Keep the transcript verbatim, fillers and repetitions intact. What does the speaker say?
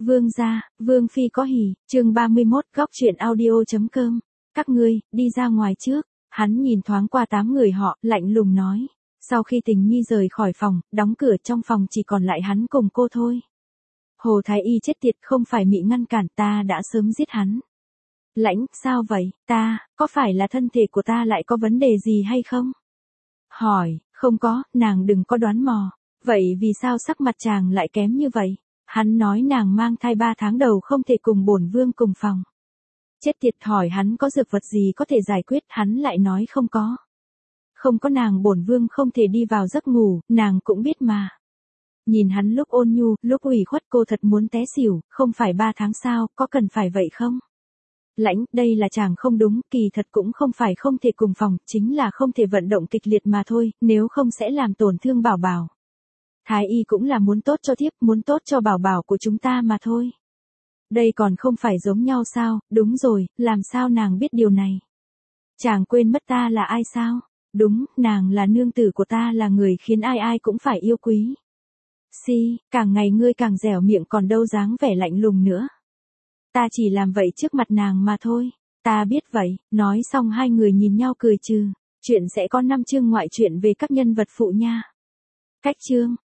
Vương gia, Vương phi có hỉ, chương ba mươi mốt, góc truyện audio.com. Các ngươi, đi ra ngoài trước. Hắn nhìn thoáng qua tám người họ, lạnh lùng nói. Sau khi Tình Nhi rời khỏi phòng, đóng cửa trong phòng chỉ còn lại hắn cùng cô thôi. Hồ Thái Y chết tiệt, không phải mị ngăn cản, ta đã sớm giết hắn. Lãnh, sao vậy, ta, có phải là thân thể của ta lại có vấn đề gì hay không? Hỏi, không có, nàng đừng có đoán mò. Vậy vì sao sắc mặt chàng lại kém như vậy? Hắn nói nàng mang thai ba tháng đầu không thể cùng bổn vương cùng phòng. Chết tiệt, hỏi hắn có dược vật gì có thể giải quyết, hắn lại nói không có. Không có nàng bổn vương không thể đi vào giấc ngủ, nàng cũng biết mà. Nhìn hắn lúc ôn nhu, lúc ủy khuất, cô thật muốn té xỉu, không phải ba tháng sao, có cần phải vậy không? Lãnh, đây là chàng không đúng, kỳ thật cũng không phải không thể cùng phòng, chính là không thể vận động kịch liệt mà thôi, nếu không sẽ làm tổn thương Bảo Bảo. Thái y cũng là muốn tốt cho thiếp, muốn tốt cho Bảo Bảo của chúng ta mà thôi. Đây còn không phải giống nhau sao? Đúng rồi, làm sao nàng biết điều này? Chàng quên mất ta là ai sao? Đúng, nàng là nương tử của ta, là người khiến ai ai cũng phải yêu quý. Si, càng ngày ngươi càng dẻo miệng, còn đâu dáng vẻ lạnh lùng nữa. Ta chỉ làm vậy trước mặt nàng mà thôi. Ta biết vậy. Nói xong hai người nhìn nhau cười trừ. Chuyện sẽ có năm chương ngoại truyện về các nhân vật phụ nha. Cách chương